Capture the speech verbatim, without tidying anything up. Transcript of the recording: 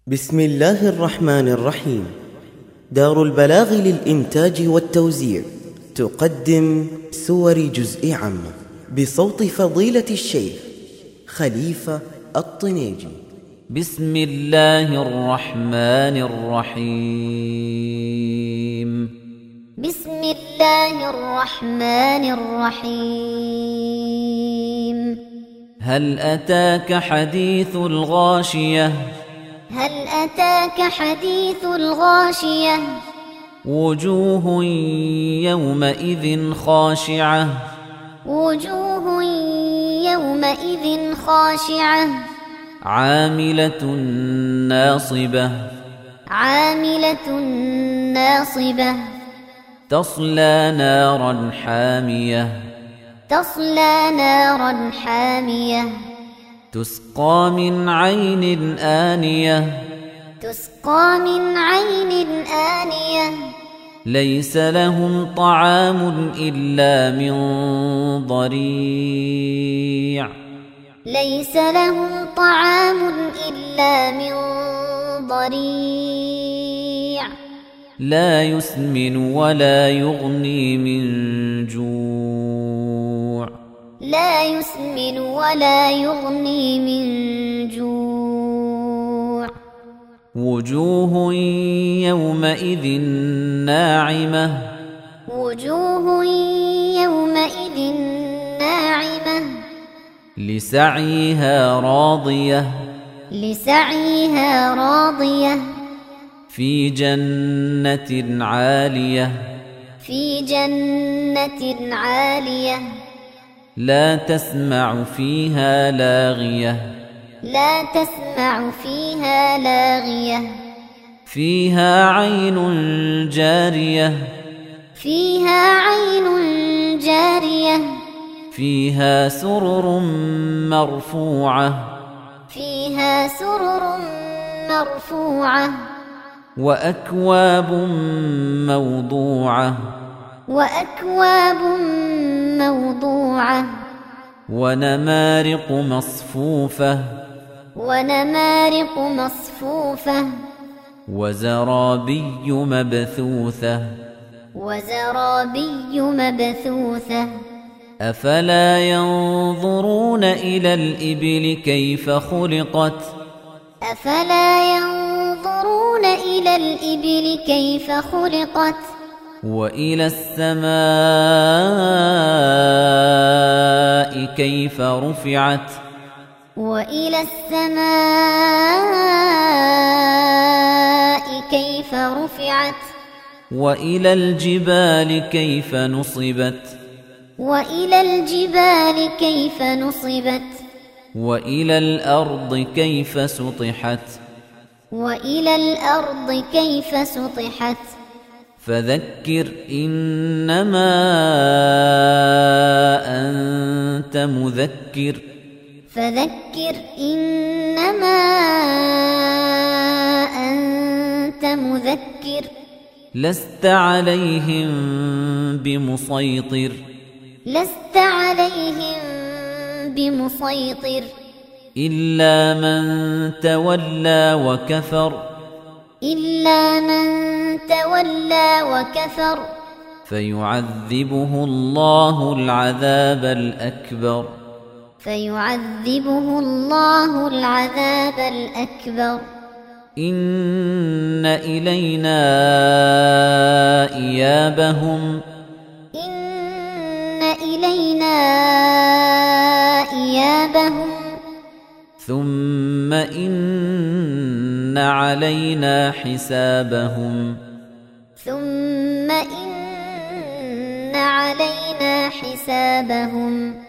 بسم الله الرحمن الرحيم. دار البلاغ للإنتاج والتوزيع تقدم سور جزء عام بصوت فضيلة الشيخ خليفة الطنيجي. بسم الله الرحمن الرحيم. بسم الله الرحمن الرحيم. هل أتاك حديث الغاشية؟ هل أتاك حديث الغاشية؟ وجوه يومئذ خاشعة. وجوه يومئذ خاشعة. عاملة ناصبة. عاملة ناصبة. تصلى نارا حامية. تصلى نارا حامية. تسقى من عين آنية. تسقى من عين آنية. ليس لهم طعام إلا من ضريع. ليس لهم طعام إلا من ضريع. لا يسمن ولا يغني من جوع. لا يسمن ولا يغني من جوع. وجوه يومئذ ناعمة. وجوه يومئذ ناعمة. لسعيها راضية. لسعيها راضية. في جنة عالية. في جنة عالية. لا تسمع فيها لاغية. لا تسمع فيها لاغية. فيها عين جارية. فيها عين جارية. فيها سرر مرفوعة. فيها سرر مرفوعة. وأكواب موضوعة. وأكواب موضوعة. ونمارق مصفوفة. ونمارق مصفوفة. وزرابي مبثوثة. وزرابي مبثوثة. أفلا ينظرون إلى الإبل كيف خلقت؟ أفلا ينظرون إلى الإبل كيف خلقت؟ وإلى السماء كيف رفعت؟ وإلى السماء كيف رفعت؟ وإلى الجبال كيف نصبت؟ وإلى الجبال كيف نصبت؟ وإلى الأرض كيف سطحت؟ وإلى الأرض كيف سطحت؟ فذكر إنما أنت مذكر. فذكر إنما أنت مذكر. لست عليهم بمسيطر. لست عليهم بمسيطر. إلا من تولى وكفر. إلا من تولى وكفر. فيعذبه الله العذاب الأكبر. فيعذبه الله العذاب الأكبر. إن إلينا إيابهم. إن إلينا إيابهم. ثم إن علينا حسابهم. ثم إن علينا حسابهم.